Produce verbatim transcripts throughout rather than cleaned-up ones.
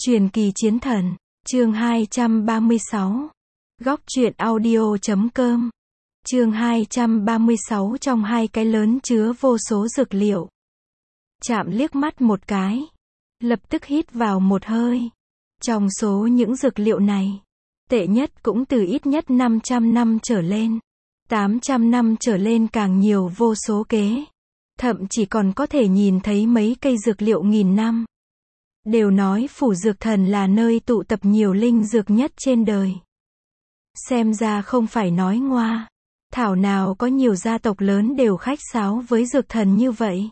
Truyền kỳ chiến thần, chương hai trăm ba mươi sáu. Góc truyện audio chấm com. Chương hai trăm ba mươi sáu. Trong hai cái lớn chứa vô số dược liệu. Chạm liếc mắt một cái, lập tức hít vào một hơi. Trong số những dược liệu này, tệ nhất cũng từ ít nhất năm trăm năm trở lên, tám trăm năm trở lên càng nhiều vô số kế. Thậm chỉ còn có thể nhìn thấy mấy cây dược liệu nghìn năm. Đều nói phủ dược thần là nơi tụ tập nhiều linh dược nhất trên đời. Xem ra không phải nói ngoa. Thảo nào có nhiều gia tộc lớn đều khách sáo với dược thần như vậy.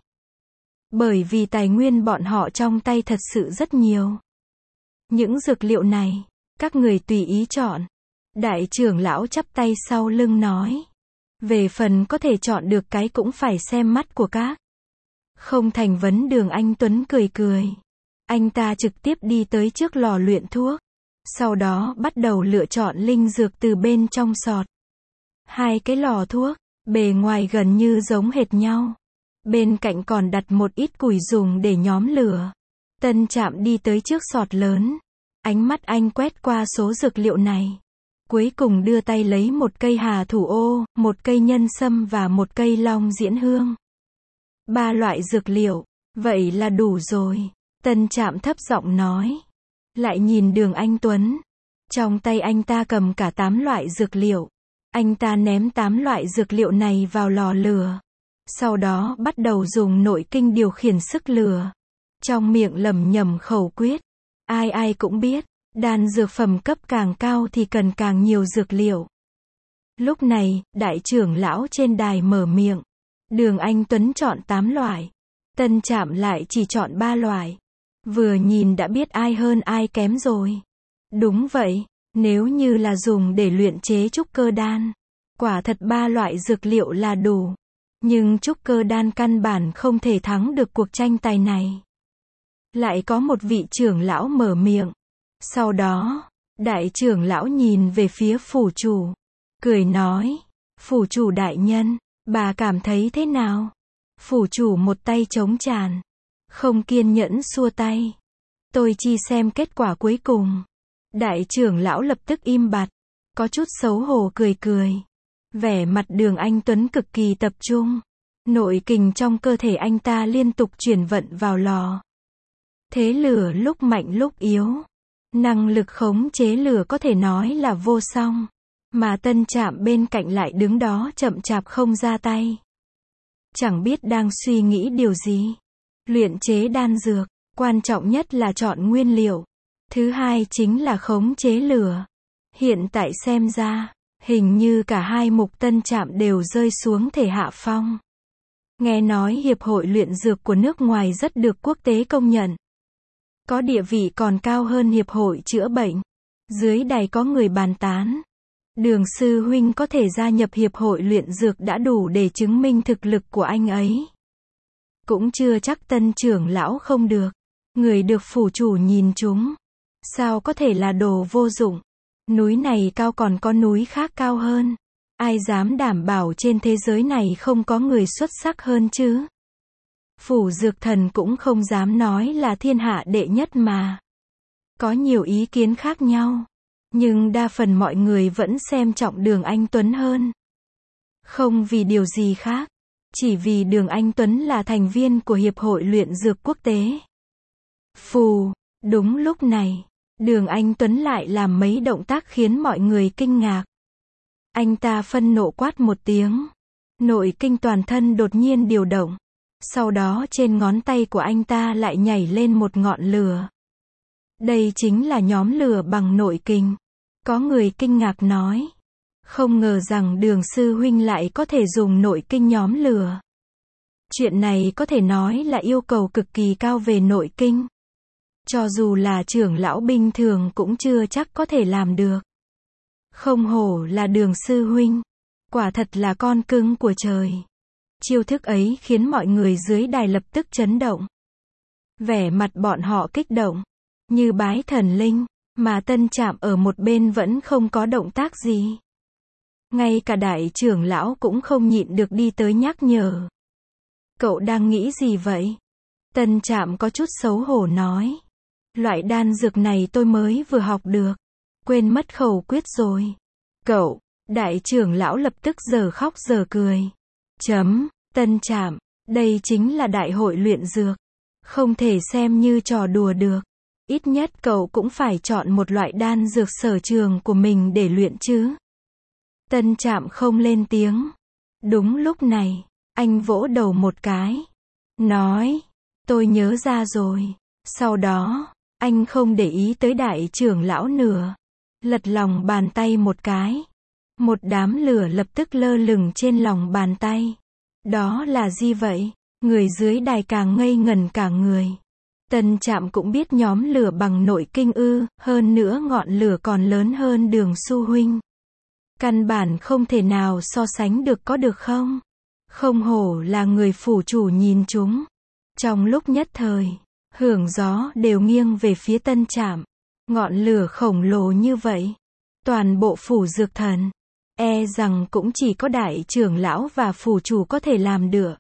Bởi vì tài nguyên bọn họ trong tay thật sự rất nhiều. Những dược liệu này, các người tùy ý chọn. Đại trưởng lão chắp tay sau lưng nói. Về phần có thể chọn được cái cũng phải xem mắt của các. Không thành vấn. Đường Anh Tuấn cười cười. Anh ta trực tiếp đi tới trước lò luyện thuốc. Sau đó bắt đầu lựa chọn linh dược từ bên trong sọt. Hai cái lò thuốc, bề ngoài gần như giống hệt nhau. Bên cạnh còn đặt một ít củi dùng để nhóm lửa. Tân Trạm đi tới trước sọt lớn. Ánh mắt anh quét qua số dược liệu này. Cuối cùng đưa tay lấy một cây hà thủ ô, một cây nhân sâm và một cây long diễn hương. Ba loại dược liệu, vậy là đủ rồi. Tân Trạm thấp giọng nói. Lại nhìn Đường Anh Tuấn. Trong tay anh ta cầm cả tám loại dược liệu. Anh ta ném tám loại dược liệu này vào lò lửa. Sau đó bắt đầu dùng nội kinh điều khiển sức lửa. Trong miệng lẩm nhẩm khẩu quyết. Ai ai cũng biết, đan dược phẩm cấp càng cao thì cần càng nhiều dược liệu. Lúc này, đại trưởng lão trên đài mở miệng. Đường Anh Tuấn chọn tám loại. Tân Trạm lại chỉ chọn ba loại. Vừa nhìn đã biết ai hơn ai kém rồi. Đúng vậy, nếu như là dùng để luyện chế trúc cơ đan, quả thật ba loại dược liệu là đủ. Nhưng trúc cơ đan căn bản không thể thắng được cuộc tranh tài này. Lại có một vị trưởng lão mở miệng. Sau đó, đại trưởng lão nhìn về phía phủ chủ. Cười nói, phủ chủ đại nhân, bà cảm thấy thế nào? Phủ chủ một tay chống tràn. Không kiên nhẫn xua tay. Tôi chi xem kết quả cuối cùng. Đại trưởng lão lập tức im bặt. Có chút xấu hổ cười cười. Vẻ mặt Đường Anh Tuấn cực kỳ tập trung. Nội kình trong cơ thể anh ta liên tục chuyển vận vào lò. Thế lửa lúc mạnh lúc yếu. Năng lực khống chế lửa có thể nói là vô song. Mà Tân Trạm bên cạnh lại đứng đó chậm chạp không ra tay. Chẳng biết đang suy nghĩ điều gì. Luyện chế đan dược, quan trọng nhất là chọn nguyên liệu. Thứ hai chính là khống chế lửa. Hiện tại xem ra, hình như cả hai mục Tân Trạm đều rơi xuống thể hạ phong. Nghe nói hiệp hội luyện dược của nước ngoài rất được quốc tế công nhận. Có địa vị còn cao hơn hiệp hội chữa bệnh. Dưới đài có người bàn tán. Đường sư huynh có thể gia nhập hiệp hội luyện dược đã đủ để chứng minh thực lực của anh ấy. Cũng chưa chắc Tân trưởng lão không được. Người được phủ chủ nhìn chúng. Sao có thể là đồ vô dụng? Núi này cao còn có núi khác cao hơn. Ai dám đảm bảo trên thế giới này không có người xuất sắc hơn chứ? Phủ dược thần cũng không dám nói là thiên hạ đệ nhất mà. Có nhiều ý kiến khác nhau. Nhưng đa phần mọi người vẫn xem trọng Đường Anh Tuấn hơn. Không vì điều gì khác. Chỉ vì Đường Anh Tuấn là thành viên của Hiệp hội luyện dược quốc tế. Phù, đúng lúc này, Đường Anh Tuấn lại làm mấy động tác khiến mọi người kinh ngạc. Anh ta phân nộ quát một tiếng. Nội kinh toàn thân đột nhiên điều động. Sau đó trên ngón tay của anh ta lại nhảy lên một ngọn lửa. Đây chính là nhóm lửa bằng nội kinh. Có người kinh ngạc nói. Không ngờ rằng Đường sư huynh lại có thể dùng nội kinh nhóm lửa. Chuyện này có thể nói là yêu cầu cực kỳ cao về nội kinh. Cho dù là trưởng lão bình thường cũng chưa chắc có thể làm được. Không hổ là Đường sư huynh. Quả thật là con cưng của trời. Chiêu thức ấy khiến mọi người dưới đài lập tức chấn động. Vẻ mặt bọn họ kích động. Như bái thần linh. Mà Tân Trạm ở một bên vẫn không có động tác gì. Ngay cả đại trưởng lão cũng không nhịn được đi tới nhắc nhở. Cậu đang nghĩ gì vậy? Tân Trạm có chút xấu hổ nói. Loại đan dược này tôi mới vừa học được. Quên mất khẩu quyết rồi. Cậu, đại trưởng lão lập tức giờ khóc giờ cười. Chấm, Tân Trạm, đây chính là đại hội luyện dược. Không thể xem như trò đùa được. Ít nhất cậu cũng phải chọn một loại đan dược sở trường của mình để luyện chứ. Tân Trạm không lên tiếng. Đúng lúc này, anh vỗ đầu một cái. Nói, tôi nhớ ra rồi. Sau đó, anh không để ý tới đại trưởng lão nữa. Lật lòng bàn tay một cái. Một đám lửa lập tức lơ lửng trên lòng bàn tay. Đó là gì vậy? Người dưới đài càng ngây ngần cả người. Tân Trạm cũng biết nhóm lửa bằng nội kinh ư, hơn nữa ngọn lửa còn lớn hơn Đường Su huynh. Căn bản không thể nào so sánh được có được không? Không hổ là người phủ chủ nhìn chúng. Trong lúc nhất thời, hưởng gió đều nghiêng về phía Tân Trạm. Ngọn lửa khổng lồ như vậy. Toàn bộ phủ dược thần. E rằng cũng chỉ có đại trưởng lão và phủ chủ có thể làm được.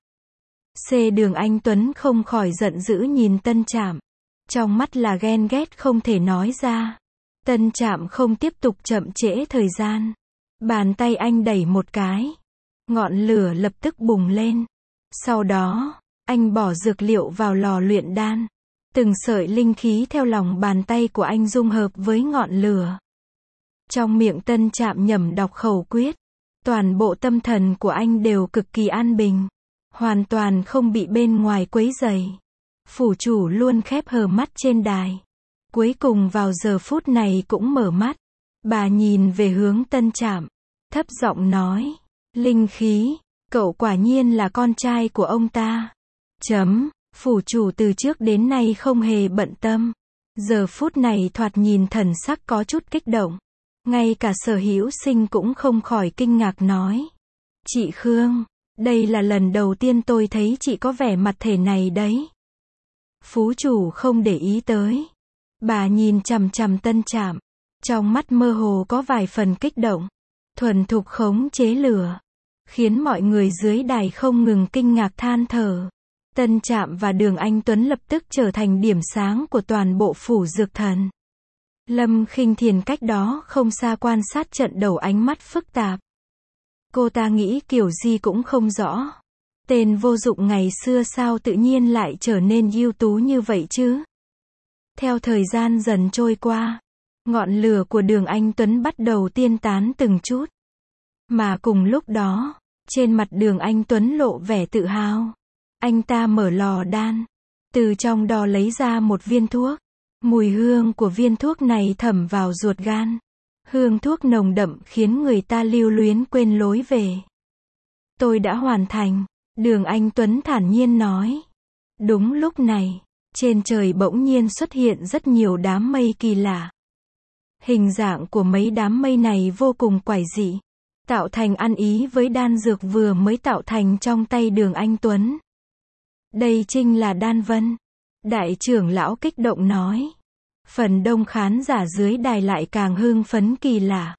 C. Đường Anh Tuấn không khỏi giận dữ nhìn Tân Trạm. Trong mắt là ghen ghét không thể nói ra. Tân Trạm không tiếp tục chậm trễ thời gian. Bàn tay anh đẩy một cái. Ngọn lửa lập tức bùng lên. Sau đó, anh bỏ dược liệu vào lò luyện đan. Từng sợi linh khí theo lòng bàn tay của anh dung hợp với ngọn lửa. Trong miệng Tân Trạm nhẩm đọc khẩu quyết. Toàn bộ tâm thần của anh đều cực kỳ an bình. Hoàn toàn không bị bên ngoài quấy rầy. Phủ chủ luôn khép hờ mắt trên đài. Cuối cùng vào giờ phút này cũng mở mắt. Bà nhìn về hướng Tân Trạm. Thấp giọng nói. Linh khí, cậu quả nhiên là con trai của ông ta. Chấm, phủ chủ từ trước đến nay không hề bận tâm. Giờ phút này thoạt nhìn thần sắc có chút kích động. Ngay cả Sở Hữu Sinh cũng không khỏi kinh ngạc nói. Chị Khương, đây là lần đầu tiên tôi thấy chị có vẻ mặt thể này đấy. Phú chủ không để ý tới. Bà nhìn chằm chằm Tân Trạm. Trong mắt mơ hồ có vài phần kích động. Thuần thục khống chế lửa. Khiến mọi người dưới đài không ngừng kinh ngạc than thở. Tân Trạm và Đường Anh Tuấn lập tức trở thành điểm sáng của toàn bộ phủ dược thần. Lâm Khinh Thiền cách đó không xa quan sát trận đầu ánh mắt phức tạp. Cô ta nghĩ kiểu gì cũng không rõ. Tên vô dụng ngày xưa sao tự nhiên lại trở nên ưu tú như vậy chứ? Theo thời gian dần trôi qua, ngọn lửa của Đường Anh Tuấn bắt đầu tiên tán từng chút. Mà cùng lúc đó, trên mặt Đường Anh Tuấn lộ vẻ tự hào. Anh ta mở lò đan. Từ trong đó lấy ra một viên thuốc. Mùi hương của viên thuốc này thẩm vào ruột gan. Hương thuốc nồng đậm khiến người ta lưu luyến quên lối về. Tôi đã hoàn thành. Đường Anh Tuấn thản nhiên nói. Đúng lúc này, trên trời bỗng nhiên xuất hiện rất nhiều đám mây kỳ lạ. Hình dạng của mấy đám mây này vô cùng quái dị. Tạo thành ăn ý với đan dược vừa mới tạo thành trong tay Đường Anh Tuấn. Đây chính là đan vân. Đại trưởng lão kích động nói. Phần đông khán giả dưới đài lại càng hưng phấn kỳ lạ.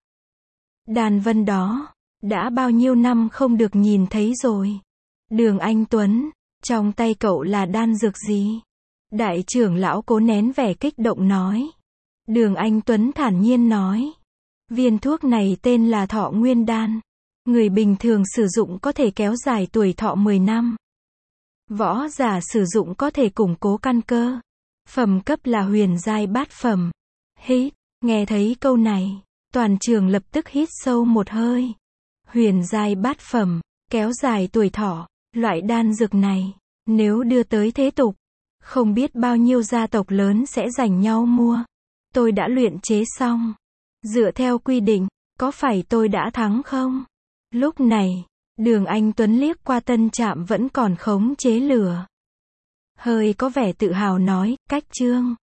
Đan vân đó, đã bao nhiêu năm không được nhìn thấy rồi. Đường Anh Tuấn, trong tay cậu là đan dược gì? Đại trưởng lão cố nén vẻ kích động nói. Đường Anh Tuấn thản nhiên nói. Viên thuốc này tên là Thọ Nguyên Đan. Người bình thường sử dụng có thể kéo dài tuổi thọ mười năm. Võ giả sử dụng có thể củng cố căn cơ. Phẩm cấp là huyền giai bát phẩm. Hít, nghe thấy câu này, toàn trường lập tức hít sâu một hơi. Huyền giai bát phẩm, kéo dài tuổi thọ, loại đan dược này, nếu đưa tới thế tục, không biết bao nhiêu gia tộc lớn sẽ giành nhau mua. Tôi đã luyện chế xong. Dựa theo quy định, có phải tôi đã thắng không? Lúc này, Đường Anh Tuấn liếc qua Tân Trạm vẫn còn khống chế lửa. Hơi có vẻ tự hào nói, cách chương.